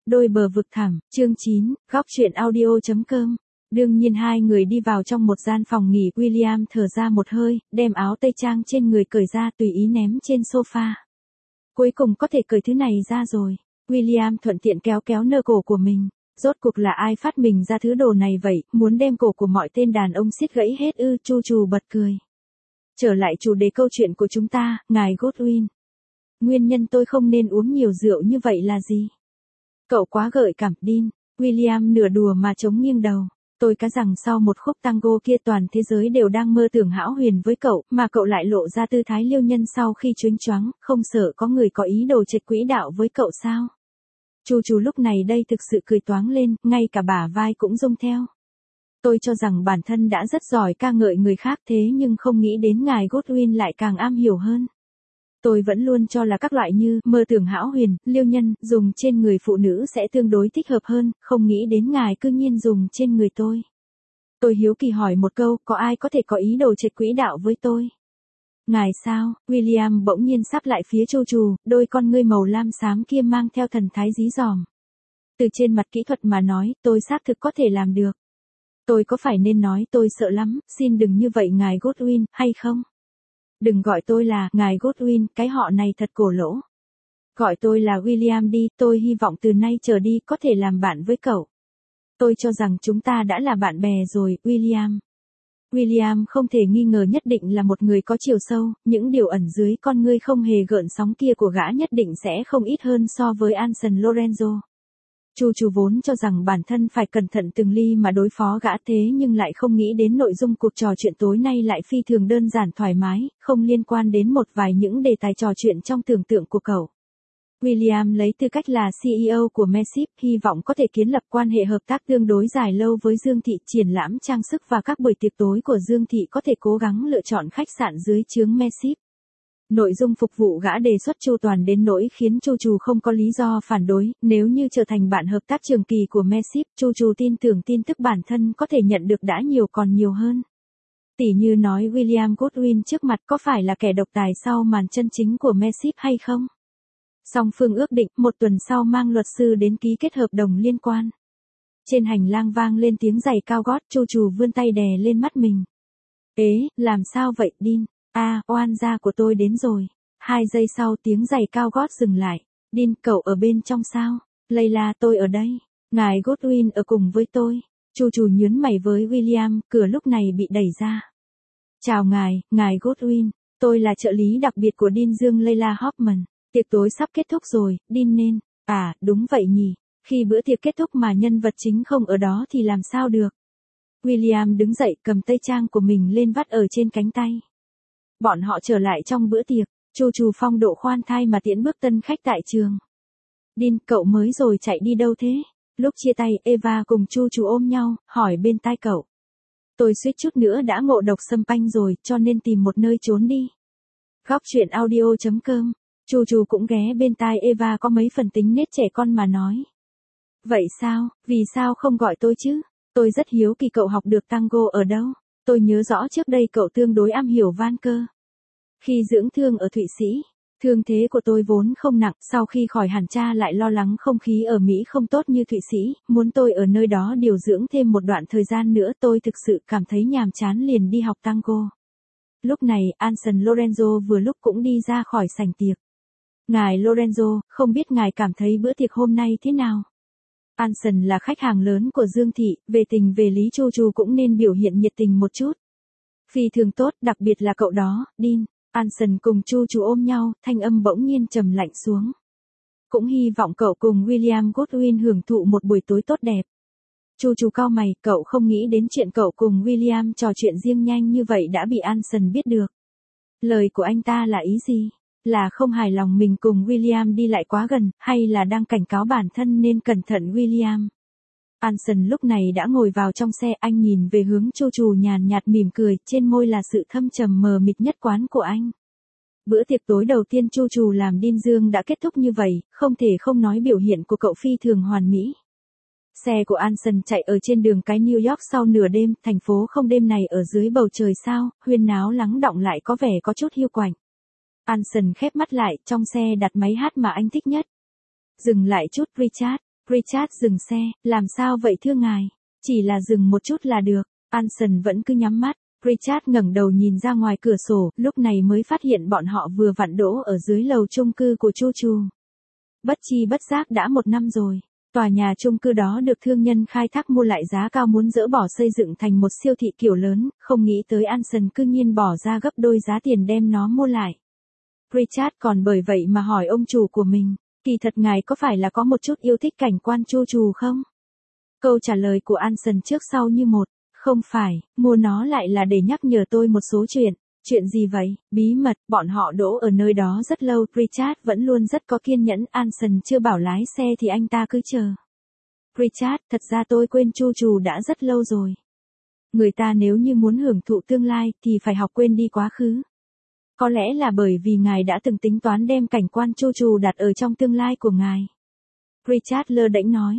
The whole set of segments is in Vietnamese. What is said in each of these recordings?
Đôi bờ vực thẳm, chương 9, góc truyện audio.com. Đương nhiên hai người đi vào trong một gian phòng nghỉ, William thở ra một hơi, đem áo tây trang trên người cởi ra tùy ý ném trên sofa. Cuối cùng có thể cởi thứ này ra rồi. William thuận tiện kéo kéo nơ cổ của mình. Rốt cuộc là ai phát minh ra thứ đồ này vậy, muốn đem cổ của mọi tên đàn ông xiết gãy hết ư? Chu Trù bật cười. Trở lại chủ đề câu chuyện của chúng ta, ngài Godwin. Nguyên nhân tôi không nên uống nhiều rượu như vậy là gì? Cậu quá gợi cảm, Dean. William nửa đùa mà chống nghiêng đầu. Tôi cá rằng sau một khúc tango kia toàn thế giới đều đang mơ tưởng hão huyền với cậu, mà cậu lại lộ ra tư thái liêu nhân sau khi choáng choáng, không sợ có người có ý đồ trạch quỹ đạo với cậu sao? Chu Chu lúc này đây thực sự cười toáng lên, ngay cả bả vai cũng rung theo. Tôi cho rằng bản thân đã rất giỏi ca ngợi người khác thế nhưng không nghĩ đến ngài Godwin lại càng am hiểu hơn. Tôi vẫn luôn cho là các loại như mơ tưởng hão huyền, liêu nhân, dùng trên người phụ nữ sẽ tương đối thích hợp hơn, không nghĩ đến ngài cư nhiên dùng trên người tôi. Tôi hiếu kỳ hỏi một câu, có ai có thể có ý đồ trạch quỹ đạo với tôi? Ngài sao? William bỗng nhiên sắp lại phía Chu Trù, đôi con ngươi màu lam xám kia mang theo thần thái dí dỏm. Từ trên mặt kỹ thuật mà nói, tôi xác thực có thể làm được. Tôi có phải nên nói tôi sợ lắm, xin đừng như vậy ngài Godwin, hay không? Đừng gọi tôi là ngài Godwin, cái họ này thật cổ lỗ. Gọi tôi là William đi, tôi hy vọng từ nay trở đi có thể làm bạn với cậu. Tôi cho rằng chúng ta đã là bạn bè rồi, William. William không thể nghi ngờ nhất định là một người có chiều sâu, những điều ẩn dưới con ngươi không hề gợn sóng kia của gã nhất định sẽ không ít hơn so với Anson Lorenzo. Chu Chu vốn cho rằng bản thân phải cẩn thận từng ly mà đối phó gã thế nhưng lại không nghĩ đến nội dung cuộc trò chuyện tối nay lại phi thường đơn giản thoải mái, không liên quan đến một vài những đề tài trò chuyện trong tưởng tượng của cậu. William lấy tư cách là CEO của Mesip, hy vọng có thể kiến lập quan hệ hợp tác tương đối dài lâu với Dương Thị, triển lãm trang sức và các buổi tiệc tối của Dương Thị có thể cố gắng lựa chọn khách sạn dưới trướng Mesip. Nội dung phục vụ gã đề xuất chu toàn đến nỗi khiến Chu Trù không có lý do phản đối, nếu như trở thành bạn hợp tác trường kỳ của Mesip, Chu Trù tin tưởng tin tức bản thân có thể nhận được đã nhiều còn nhiều hơn. Tỉ như nói William Godwin trước mặt có phải là kẻ độc tài sau màn chân chính của Mesip hay không? Song phương ước định một tuần sau mang luật sư đến ký kết hợp đồng liên quan. Trên hành lang vang lên tiếng giày cao gót, Chu Trù vươn tay đè lên mắt mình. Ế, làm sao vậy Dean? Oan gia của tôi đến rồi. 2 giây sau tiếng giày cao gót dừng lại. Dean, cậu ở bên trong sao? Layla, tôi ở đây. Ngài Godwin ở cùng với tôi. Chu Trù nhướng mày với William, cửa lúc này bị đẩy ra. Chào ngài Godwin. Tôi là trợ lý đặc biệt của Dean Dương Layla Hoffman. Tiệc tối sắp kết thúc rồi, Dean nên. Đúng vậy nhỉ. Khi bữa tiệc kết thúc mà nhân vật chính không ở đó thì làm sao được? William đứng dậy cầm tây trang của mình lên vắt ở trên cánh tay. Bọn họ trở lại trong bữa tiệc, Chu Trù phong độ khoan thai mà tiễn bước tân khách tại trường. Dean, cậu mới rồi chạy đi đâu thế? Lúc chia tay, Eva cùng Chu Trù ôm nhau, hỏi bên tai cậu. Tôi suýt chút nữa đã ngộ độc sâm panh rồi, cho nên tìm một nơi trốn đi. Góc truyện audio.com. Chu Trù cũng ghé bên tai Eva có mấy phần tính nết trẻ con mà nói. Vậy sao, vì sao không gọi tôi chứ? Tôi rất hiếu kỳ cậu học được tango ở đâu? Tôi nhớ rõ trước đây cậu tương đối am hiểu van cơ. Khi dưỡng thương ở Thụy Sĩ, thương thế của tôi vốn không nặng, sau khi khỏi hẳn cha lại lo lắng không khí ở Mỹ không tốt như Thụy Sĩ, muốn tôi ở nơi đó điều dưỡng thêm một đoạn thời gian nữa, tôi thực sự cảm thấy nhàm chán liền đi học tango. Lúc này, Anson Lorenzo vừa lúc cũng đi ra khỏi sảnh tiệc. Ngài Lorenzo, không biết ngài cảm thấy bữa tiệc hôm nay thế nào? Anson là khách hàng lớn của Dương Thị, về tình về lý Chu Trù cũng nên biểu hiện nhiệt tình một chút. Phi thường tốt, đặc biệt là cậu đó, Dean. Anson cùng Chu Trù ôm nhau, thanh âm bỗng nhiên trầm lạnh xuống. Cũng hy vọng cậu cùng William Godwin hưởng thụ một buổi tối tốt đẹp. Chu Trù cau mày, cậu không nghĩ đến chuyện cậu cùng William trò chuyện riêng nhanh như vậy đã bị Anson biết được. Lời của anh ta là ý gì? Là không hài lòng mình cùng William đi lại quá gần, hay là đang cảnh cáo bản thân nên cẩn thận William? Anson lúc này đã ngồi vào trong xe, anh nhìn về hướng Chu Trù nhàn nhạt mỉm cười, trên môi là sự thâm trầm mờ mịt nhất quán của anh. Bữa tiệc tối đầu tiên Chu Trù làm Dean Dương đã kết thúc như vậy, không thể không nói biểu hiện của cậu phi thường hoàn mỹ. Xe của Anson chạy ở trên đường cái New York sau nửa đêm, thành phố không đêm này ở dưới bầu trời sao, huyên náo lắng đọng lại có vẻ có chút hiu quạnh. Anson khép mắt lại, trong xe đặt máy hát mà anh thích nhất. Dừng lại chút, Richard. Richard dừng xe, làm sao vậy thưa ngài? Chỉ là dừng một chút là được. Anson vẫn cứ nhắm mắt. Richard ngẩng đầu nhìn ra ngoài cửa sổ, lúc này mới phát hiện bọn họ vừa vặn đỗ ở dưới lầu chung cư của Chu Chu. Bất chi bất giác đã 1 năm rồi. Tòa nhà chung cư đó được thương nhân khai thác mua lại giá cao muốn dỡ bỏ xây dựng thành một siêu thị kiểu lớn, không nghĩ tới Anson cư nhiên bỏ ra gấp đôi giá tiền đem nó mua lại. Richard còn bởi vậy mà hỏi ông chủ của mình, kỳ thật ngài có phải là có một chút yêu thích cảnh quan Chu Chu không? Câu trả lời của Anson trước sau như một, không phải, mua nó lại là để nhắc nhở tôi một số chuyện. Chuyện gì vậy? Bí mật, bọn họ đỗ ở nơi đó rất lâu, Richard vẫn luôn rất có kiên nhẫn, Anson chưa bảo lái xe thì anh ta cứ chờ. Richard, thật ra tôi quên Chu Chu đã rất lâu rồi. Người ta nếu như muốn hưởng thụ tương lai thì phải học quên đi quá khứ. Có lẽ là bởi vì ngài đã từng tính toán đem cảnh quan Chu Chu đặt ở trong tương lai của ngài. Richard lơ đễnh nói,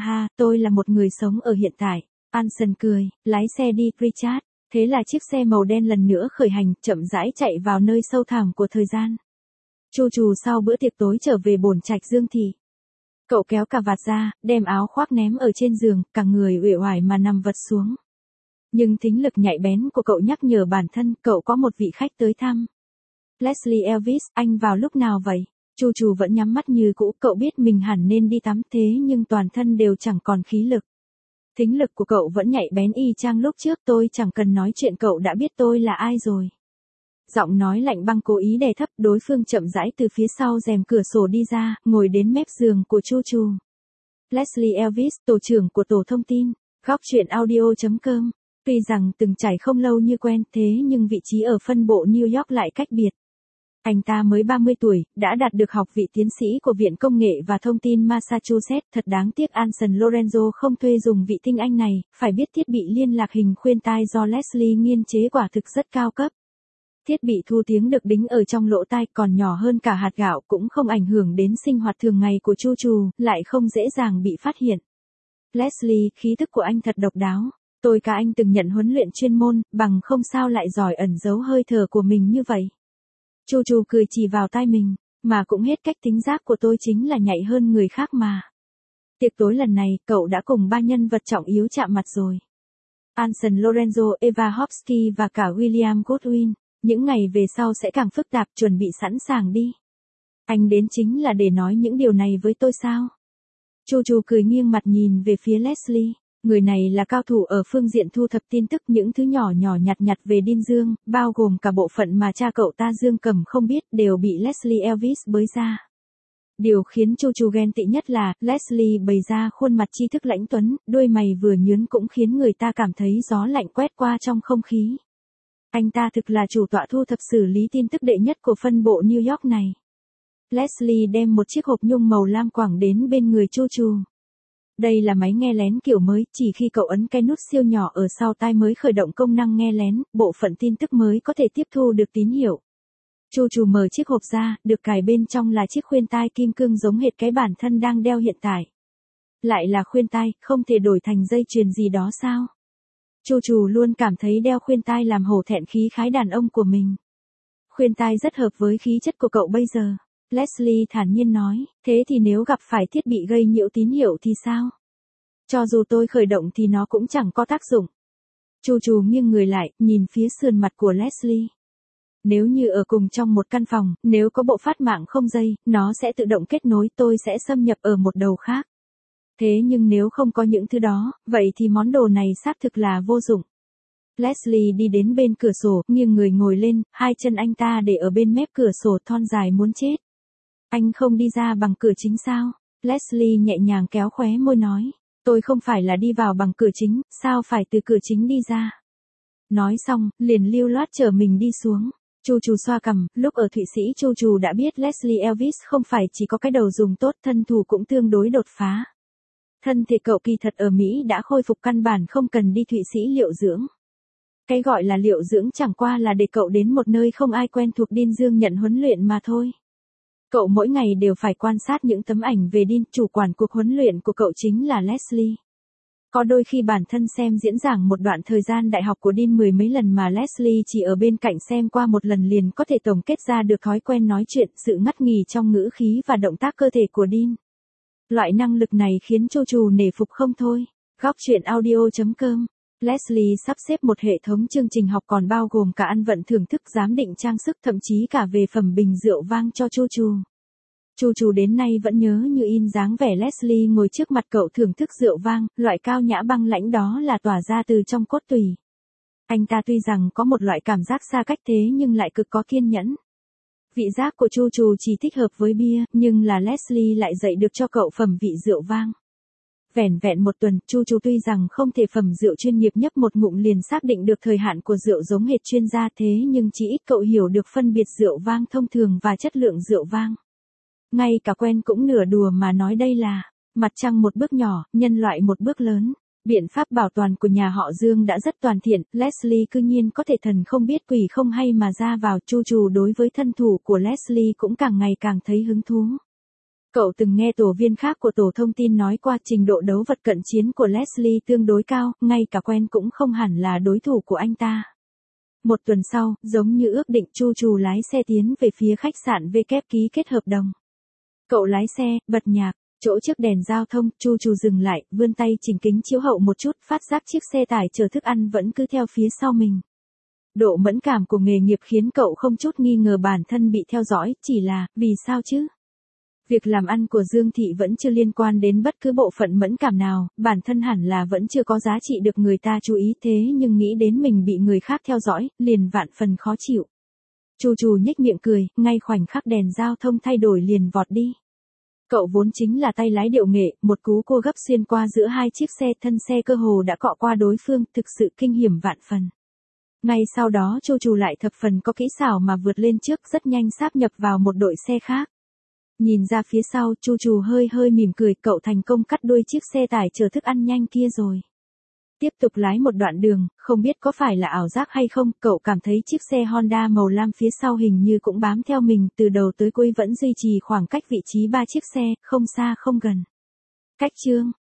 tôi là một người sống ở hiện tại. Anson cười, lái xe đi, Richard. Thế là chiếc xe màu đen lần nữa khởi hành, chậm rãi chạy vào nơi sâu thẳm của thời gian. Chu Chu sau bữa tiệc tối trở về bổn trạch Dương thị. Cậu kéo cà vạt ra, đem áo khoác ném ở trên giường, cả người uể oải mà nằm vật xuống. Nhưng thính lực nhạy bén của cậu nhắc nhở bản thân, cậu có một vị khách tới thăm. Leslie Elvis, anh vào lúc nào vậy? Chu Chu vẫn nhắm mắt như cũ, cậu biết mình hẳn nên đi tắm thế nhưng toàn thân đều chẳng còn khí lực. Thính lực của cậu vẫn nhạy bén y chang lúc trước, tôi chẳng cần nói chuyện cậu đã biết tôi là ai rồi. Giọng nói lạnh băng cố ý đè thấp, đối phương chậm rãi từ phía sau rèm cửa sổ đi ra, ngồi đến mép giường của Chu Chu. Leslie Elvis, tổ trưởng của tổ thông tin, góc chuyện audio.com. Tuy rằng từng trải không lâu như quen thế nhưng vị trí ở phân bộ New York lại cách biệt. Anh ta mới 30 tuổi, đã đạt được học vị tiến sĩ của Viện Công nghệ và Thông tin Massachusetts. Thật đáng tiếc Anson Lorenzo không thuê dùng vị tinh anh này, phải biết thiết bị liên lạc hình khuyên tai do Leslie nghiên chế quả thực rất cao cấp. Thiết bị thu tiếng được đính ở trong lỗ tai còn nhỏ hơn cả hạt gạo cũng không ảnh hưởng đến sinh hoạt thường ngày của Chu Chu, lại không dễ dàng bị phát hiện. Leslie, khí thức của anh thật độc đáo. Tôi cả anh từng nhận huấn luyện chuyên môn, bằng không sao lại giỏi ẩn giấu hơi thở của mình như vậy. Chu Chu cười chỉ vào tai mình, mà cũng hết cách, tính giác của tôi chính là nhạy hơn người khác mà. Tiệc tối lần này, cậu đã cùng 3 nhân vật trọng yếu chạm mặt rồi. Anson Lorenzo, Eva Hofsky và cả William Goodwin. Những ngày về sau sẽ càng phức tạp, chuẩn bị sẵn sàng đi. Anh đến chính là để nói những điều này với tôi sao? Chu Chu cười nghiêng mặt nhìn về phía Leslie. Người này là cao thủ ở phương diện thu thập tin tức, những thứ nhỏ nhỏ nhặt nhặt về Đinh Dương, bao gồm cả bộ phận mà cha cậu ta Dương Cầm không biết, đều bị Leslie Elvis bới ra. Điều khiến Chu Chu ghen tị nhất là, Leslie bày ra khuôn mặt tri thức lãnh tuấn, đôi mày vừa nhướn cũng khiến người ta cảm thấy gió lạnh quét qua trong không khí. Anh ta thực là chủ tọa thu thập xử lý tin tức đệ nhất của phân bộ New York này. Leslie đem một chiếc hộp nhung màu lam quẳng đến bên người Chu Chu. Đây là máy nghe lén kiểu mới, chỉ khi cậu ấn cái nút siêu nhỏ ở sau tai mới khởi động công năng nghe lén, bộ phận tin tức mới có thể tiếp thu được tín hiệu. Chu Chu mở chiếc hộp ra, được cài bên trong là chiếc khuyên tai kim cương giống hệt cái bản thân đang đeo hiện tại. Lại là khuyên tai, không thể đổi thành dây chuyền gì đó sao? Chu Chu luôn cảm thấy đeo khuyên tai làm hổ thẹn khí khái đàn ông của mình. Khuyên tai rất hợp với khí chất của cậu bây giờ. Leslie thản nhiên nói, thế thì nếu gặp phải thiết bị gây nhiễu tín hiệu thì sao? Cho dù tôi khởi động thì nó cũng chẳng có tác dụng. Chu Chu nghiêng người lại, nhìn phía sườn mặt của Leslie. Nếu như ở cùng trong một căn phòng, nếu có bộ phát mạng không dây, nó sẽ tự động kết nối, tôi sẽ xâm nhập ở một đầu khác. Thế nhưng nếu không có những thứ đó, vậy thì món đồ này xác thực là vô dụng. Leslie đi đến bên cửa sổ, nghiêng người ngồi lên, hai chân anh ta để ở bên mép cửa sổ, thon dài muốn chết. Anh không đi ra bằng cửa chính sao? Leslie nhẹ nhàng kéo khóe môi nói. Tôi không phải là đi vào bằng cửa chính, sao phải từ cửa chính đi ra? Nói xong, liền lưu loát chở mình đi xuống. Chu Chu xoa cằm, lúc ở Thụy Sĩ Chu Chu đã biết Leslie Elvis không phải chỉ có cái đầu dùng tốt, thân thủ cũng tương đối đột phá. Thân thể cậu kỳ thật ở Mỹ đã khôi phục, căn bản không cần đi Thụy Sĩ liệu dưỡng. Cái gọi là liệu dưỡng chẳng qua là để cậu đến một nơi không ai quen thuộc Đinh Dương nhận huấn luyện mà thôi. Cậu mỗi ngày đều phải quan sát những tấm ảnh về Đinh, chủ quản cuộc huấn luyện của cậu chính là Leslie. Có đôi khi bản thân xem diễn giảng một đoạn thời gian đại học của Đinh 10 mấy lần mà Leslie chỉ ở bên cạnh xem qua một lần liền có thể tổng kết ra được thói quen nói chuyện, sự ngắt nghỉ trong ngữ khí và động tác cơ thể của Đinh. Loại năng lực này khiến Chu Chu nể phục không thôi. Góc truyện audio.com. Leslie sắp xếp một hệ thống chương trình học còn bao gồm cả ăn vận thưởng thức giám định trang sức thậm chí cả về phẩm bình rượu vang cho Chu Chu. Chu Chu đến nay vẫn nhớ như in dáng vẻ Leslie ngồi trước mặt cậu thưởng thức rượu vang, loại cao nhã băng lãnh đó là tỏa ra từ trong cốt tủy. Anh ta tuy rằng có một loại cảm giác xa cách thế nhưng lại cực có kiên nhẫn. Vị giác của Chu Chu chỉ thích hợp với bia, nhưng là Leslie lại dạy được cho cậu phẩm vị rượu vang. Vẻn vẹn một tuần, Chu Chu tuy rằng không thể phẩm rượu chuyên nghiệp nhấp một ngụm liền xác định được thời hạn của rượu giống hệt chuyên gia thế nhưng chỉ ít cậu hiểu được phân biệt rượu vang thông thường và chất lượng rượu vang. Ngay cả quen cũng nửa đùa mà nói đây là mặt trăng một bước nhỏ, nhân loại một bước lớn. Biện pháp bảo toàn của nhà họ Dương đã rất toàn thiện, Leslie cư nhiên có thể thần không biết quỷ không hay mà ra vào. Chu Chu đối với thân thủ của Leslie cũng càng ngày càng thấy hứng thú. Cậu từng nghe tổ viên khác của tổ thông tin nói qua trình độ đấu vật cận chiến của Leslie tương đối cao, ngay cả quen cũng không hẳn là đối thủ của anh ta. Một tuần sau, giống như ước định Chu Chu lái xe tiến về phía khách sạn V ký kết hợp đồng. Cậu lái xe, bật nhạc, chỗ trước đèn giao thông, Chu Chu dừng lại, vươn tay chỉnh kính chiếu hậu một chút, phát giác chiếc xe tải chở thức ăn vẫn cứ theo phía sau mình. Độ mẫn cảm của nghề nghiệp khiến cậu không chút nghi ngờ bản thân bị theo dõi, chỉ là, vì sao chứ? Việc làm ăn của Dương Thị vẫn chưa liên quan đến bất cứ bộ phận mẫn cảm nào, bản thân hẳn là vẫn chưa có giá trị được người ta chú ý thế nhưng nghĩ đến mình bị người khác theo dõi, liền vạn phần khó chịu. Chu Chu nhếch miệng cười, ngay khoảnh khắc đèn giao thông thay đổi liền vọt đi. Cậu vốn chính là tay lái điệu nghệ, một cú cô gấp xuyên qua giữa hai chiếc xe, thân xe cơ hồ đã cọ qua đối phương, thực sự kinh hiểm vạn phần. Ngay sau đó Chu Chu lại thập phần có kỹ xảo mà vượt lên trước, rất nhanh sáp nhập vào một đội xe khác. Nhìn ra phía sau, Chu Chu hơi mỉm cười, cậu thành công cắt đuôi chiếc xe tải chở thức ăn nhanh kia rồi. Tiếp tục lái một đoạn đường, không biết có phải là ảo giác hay không, cậu cảm thấy chiếc xe Honda màu lam phía sau hình như cũng bám theo mình, từ đầu tới cuối vẫn duy trì khoảng cách vị trí ba chiếc xe, không xa không gần. Cách chương